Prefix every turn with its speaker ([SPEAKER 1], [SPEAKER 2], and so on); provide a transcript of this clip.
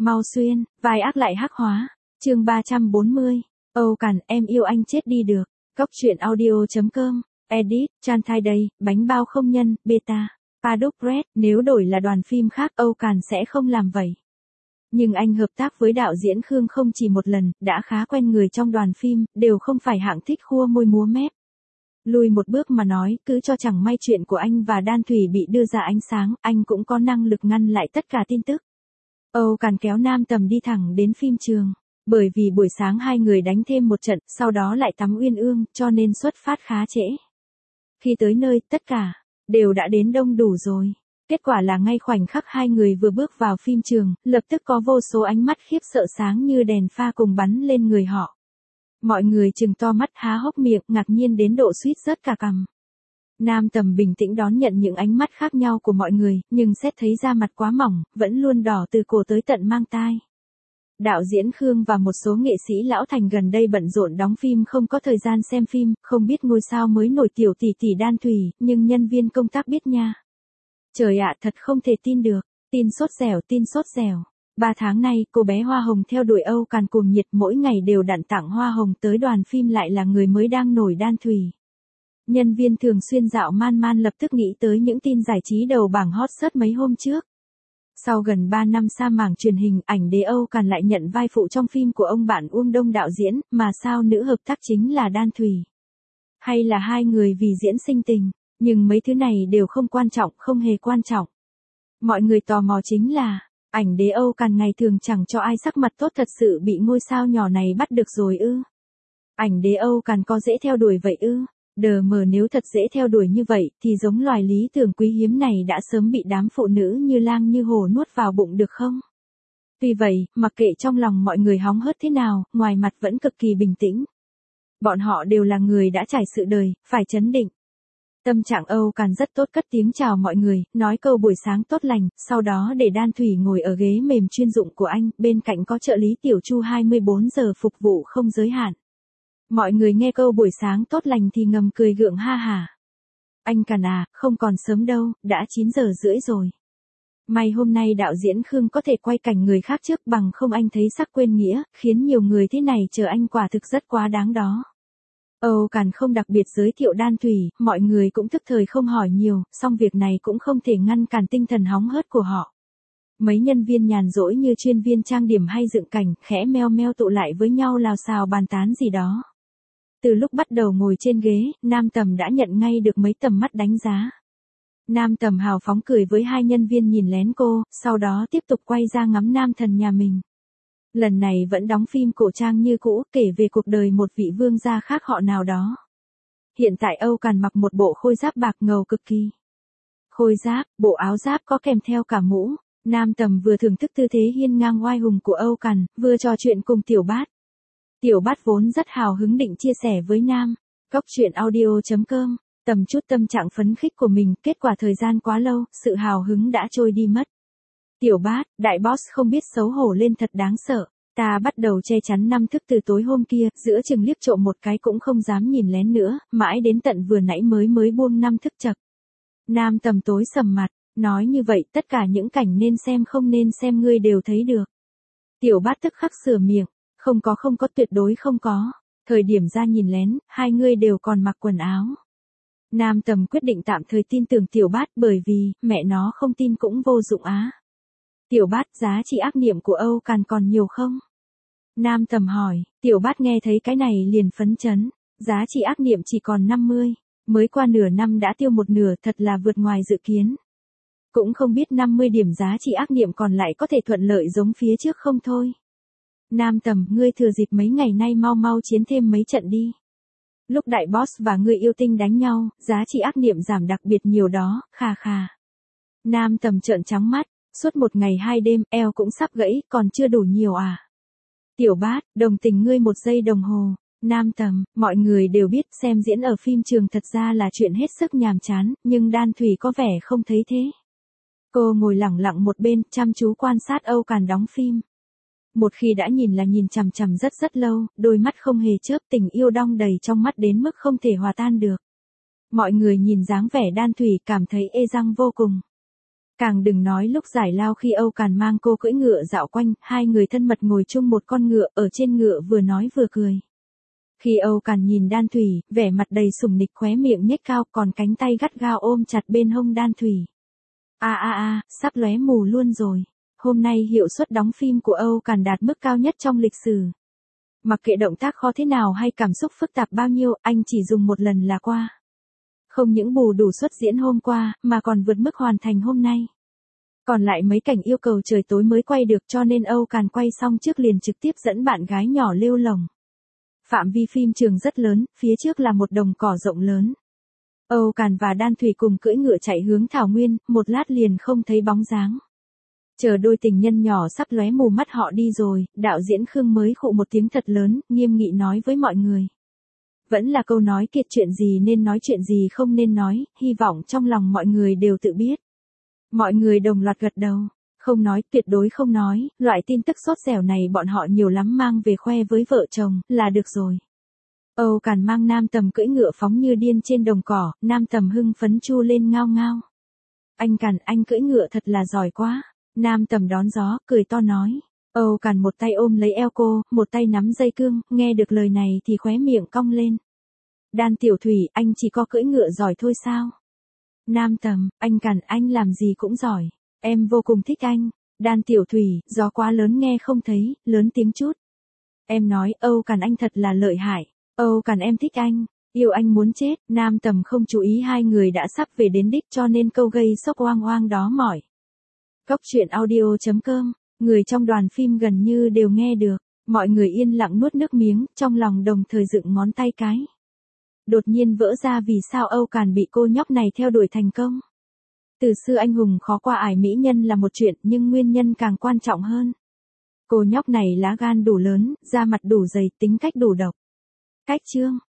[SPEAKER 1] Mau xuyên, vai ác lại hắc hóa. Chương 340. Âu Càn, em yêu anh chết đi được. Cốc truyện audio.com. Edit, Chan Thai đây, bánh bao không nhân, beta. Paddock Red, nếu đổi là đoàn phim khác Âu Càn sẽ không làm vậy. Nhưng anh hợp tác với đạo diễn Khương không chỉ một lần, đã khá quen người trong đoàn phim, đều không phải hạng thích khua môi múa mép. Lùi một bước mà nói, cứ cho chẳng may chuyện của anh và Đan Thủy bị đưa ra ánh sáng, anh cũng có năng lực ngăn lại tất cả tin tức. Âu Càn kéo Nam Tầm đi thẳng đến phim trường. Bởi vì buổi sáng hai người đánh thêm một trận, sau đó lại tắm uyên ương, cho nên xuất phát khá trễ. Khi tới nơi, tất cả đều đã đến đông đủ rồi. Kết quả là ngay khoảnh khắc hai người vừa bước vào phim trường, lập tức có vô số ánh mắt khiếp sợ sáng như đèn pha cùng bắn lên người họ. Mọi người trừng to mắt há hốc miệng, ngạc nhiên đến độ suýt rớt cả cằm. Nam Tầm bình tĩnh đón nhận những ánh mắt khác nhau của mọi người, nhưng xét thấy da mặt quá mỏng, vẫn luôn đỏ từ cổ tới tận mang tai. Đạo diễn Khương và một số nghệ sĩ lão thành gần đây bận rộn đóng phim không có thời gian xem phim, không biết ngôi sao mới nổi tiểu tỷ tỷ Đan Thủy, nhưng nhân viên công tác biết nha. Trời ạ, thật không thể tin được, tin sốt dẻo. 3 tháng nay, cô bé Hoa Hồng theo đuổi Âu Càn cuồng nhiệt, mỗi ngày đều đặn tặng hoa hồng tới đoàn phim, lại là người mới đang nổi Đan Thủy. Nhân viên thường xuyên dạo man lập tức nghĩ tới những tin giải trí đầu bảng hot search mấy hôm trước. Sau gần 3 năm sa mảng truyền hình, ảnh đế Âu Càn lại nhận vai phụ trong phim của ông bạn Uông Đông đạo diễn, mà sao nữ hợp tác chính là Đan Thủy? Hay là hai người vì diễn sinh tình? Nhưng mấy thứ này đều không quan trọng, không hề quan trọng. Mọi người tò mò chính là, ảnh đế Âu Càn ngày thường chẳng cho ai sắc mặt tốt thật sự bị ngôi sao nhỏ này bắt được rồi ư? Ảnh đế Âu Càn có dễ theo đuổi vậy ư? Đờ mờ, nếu thật dễ theo đuổi như vậy, thì giống loài lý tưởng quý hiếm này đã sớm bị đám phụ nữ như lang như hổ nuốt vào bụng được không? Tuy vậy, mặc kệ trong lòng mọi người hóng hớt thế nào, ngoài mặt vẫn cực kỳ bình tĩnh. Bọn họ đều là người đã trải sự đời, phải trấn định. Tâm trạng Âu Càn rất tốt, cất tiếng chào mọi người, nói câu buổi sáng tốt lành, sau đó để Đan Thủy ngồi ở ghế mềm chuyên dụng của anh, bên cạnh có trợ lý Tiểu Chu 24 giờ phục vụ không giới hạn. Mọi người nghe câu buổi sáng tốt lành thì ngầm cười gượng ha hả. Anh Càn à, không còn sớm đâu, đã 9 giờ rưỡi rồi. May hôm nay đạo diễn Khương có thể quay cảnh người khác trước, bằng không anh thấy sắc quên nghĩa, khiến nhiều người thế này chờ anh quả thực rất quá đáng đó. Âu Càn không đặc biệt giới thiệu Đan Thủy, mọi người cũng thức thời không hỏi nhiều, song việc này cũng không thể ngăn cản tinh thần hóng hớt của họ. Mấy nhân viên nhàn rỗi như chuyên viên trang điểm hay dựng cảnh, khẽ meo meo tụ lại với nhau lào xào bàn tán gì đó. Từ lúc bắt đầu ngồi trên ghế, Nam Tầm đã nhận ngay được mấy tầm mắt đánh giá. Nam Tầm hào phóng cười với hai nhân viên nhìn lén cô, sau đó tiếp tục quay ra ngắm nam thần nhà mình. Lần này vẫn đóng phim cổ trang như cũ, kể về cuộc đời một vị vương gia khác họ nào đó. Hiện tại Âu Càn mặc một bộ khôi giáp bạc ngầu cực kỳ. Khôi giáp, bộ áo giáp có kèm theo cả mũ. Nam Tầm vừa thưởng thức tư thế hiên ngang oai hùng của Âu Càn, vừa trò chuyện cùng Tiểu Bát. Tiểu Bát vốn rất hào hứng định chia sẻ với Nam. Cốc truyện audio.com. Tầm chút tâm trạng phấn khích của mình, kết quả thời gian quá lâu, sự hào hứng đã trôi đi mất. Tiểu Bát, đại boss không biết xấu hổ lên thật đáng sợ. Ta bắt đầu che chắn năm thức từ tối hôm kia, giữa chừng liếc trộm một cái cũng không dám nhìn lén nữa, mãi đến tận vừa nãy mới buông năm thức chập. Nam Tầm tối sầm mặt, nói như vậy tất cả những cảnh nên xem không nên xem ngươi đều thấy được. Tiểu Bát tức khắc sửa miệng, không có tuyệt đối không có. Thời điểm ra nhìn lén, hai ngươi đều còn mặc quần áo. Nam Tầm quyết định tạm thời tin tưởng Tiểu Bát, bởi vì, mẹ nó không tin cũng vô dụng á. Tiểu Bát, giá trị ác niệm của Âu Càn còn nhiều không? Nam Tầm hỏi. Tiểu Bát nghe thấy cái này liền phấn chấn. Giá trị ác niệm chỉ còn 50. Mới qua nửa năm đã tiêu một nửa, thật là vượt ngoài dự kiến. Cũng không biết 50 điểm giá trị ác niệm còn lại có thể thuận lợi giống phía trước không thôi. Nam Tầm, ngươi thừa dịp mấy ngày nay mau chiến thêm mấy trận đi. Lúc đại boss và ngươi yêu tinh đánh nhau, giá trị ác niệm giảm đặc biệt nhiều đó, khà khà. Nam Tầm trợn trắng mắt. Suốt một ngày 2 đêm, eo cũng sắp gãy, còn chưa đủ nhiều à? Tiểu Bát, đồng tình ngươi 1 giây đồng hồ. Nam Tầm, mọi người đều biết xem diễn ở phim trường thật ra là chuyện hết sức nhàm chán, nhưng Đan Thủy có vẻ không thấy thế. Cô ngồi lẳng lặng một bên, chăm chú quan sát Âu Càn đóng phim. Một khi đã nhìn là nhìn chằm chằm rất lâu, đôi mắt không hề chớp, tình yêu đong đầy trong mắt đến mức không thể hòa tan được. Mọi người nhìn dáng vẻ Đan Thủy cảm thấy ê răng vô cùng. Càng đừng nói lúc giải lao khi Âu Càn mang cô cưỡi ngựa dạo quanh, hai người thân mật ngồi chung một con ngựa, ở trên ngựa vừa nói vừa cười. Khi Âu Càn nhìn Đan Thủy, vẻ mặt đầy sủng nịch, khóe miệng nhếch cao, còn cánh tay gắt gao ôm chặt bên hông Đan Thủy. Sắp lóe mù luôn rồi. Hôm nay hiệu suất đóng phim của Âu Càn đạt mức cao nhất trong lịch sử. Mặc kệ động tác khó thế nào hay cảm xúc phức tạp bao nhiêu, anh chỉ dùng một lần là qua. Không những bù đủ suất diễn hôm qua, mà còn vượt mức hoàn thành hôm nay. Còn lại mấy cảnh yêu cầu trời tối mới quay được, cho nên Âu Càn quay xong trước liền trực tiếp dẫn bạn gái nhỏ lêu lổng. Phạm vi phim trường rất lớn, phía trước là một đồng cỏ rộng lớn. Âu Càn và Đan Thủy cùng cưỡi ngựa chạy hướng thảo nguyên, một lát liền không thấy bóng dáng. Chờ đôi tình nhân nhỏ sắp lóe mù mắt họ đi rồi, đạo diễn Khương mới khụ một tiếng thật lớn, nghiêm nghị nói với mọi người. Vẫn là câu nói kiệt, chuyện gì nên nói, chuyện gì không nên nói, hy vọng trong lòng mọi người đều tự biết. Mọi người đồng loạt gật đầu. Không nói, tuyệt đối không nói, loại tin tức sốt dẻo này bọn họ nhiều lắm mang về khoe với vợ chồng, là được rồi. Âu Càn mang Nam Tầm cưỡi ngựa phóng như điên trên đồng cỏ, Nam Tầm hưng phấn chu lên ngao ngao. Anh Càn, anh cưỡi ngựa thật là giỏi quá. Nam Tầm đón gió, cười to nói. Âu Càn một tay ôm lấy eo cô, một tay nắm dây cương, nghe được lời này thì khóe miệng cong lên. Đan tiểu Thủy, anh chỉ có cưỡi ngựa giỏi thôi sao? Nam Tầm, anh Càn, anh làm gì cũng giỏi. Em vô cùng thích anh. Đan tiểu Thủy, gió quá lớn nghe không thấy, lớn tiếng chút. Em nói, Âu Càn anh thật là lợi hại. Âu Càn em thích anh, yêu anh muốn chết. Nam Tầm không chú ý hai người đã sắp về đến đích, cho nên câu gây sốc oang oang đó mỏi. Cốc truyện audio.com, người trong đoàn phim gần như đều nghe được. Mọi người yên lặng nuốt nước miếng, trong lòng đồng thời dựng ngón tay cái. Đột nhiên vỡ ra vì sao Âu Càn bị cô nhóc này theo đuổi thành công. Từ xưa anh hùng khó qua ải mỹ nhân là một chuyện, nhưng nguyên nhân càng quan trọng hơn. Cô nhóc này lá gan đủ lớn, da mặt đủ dày, tính cách đủ độc. Cách chương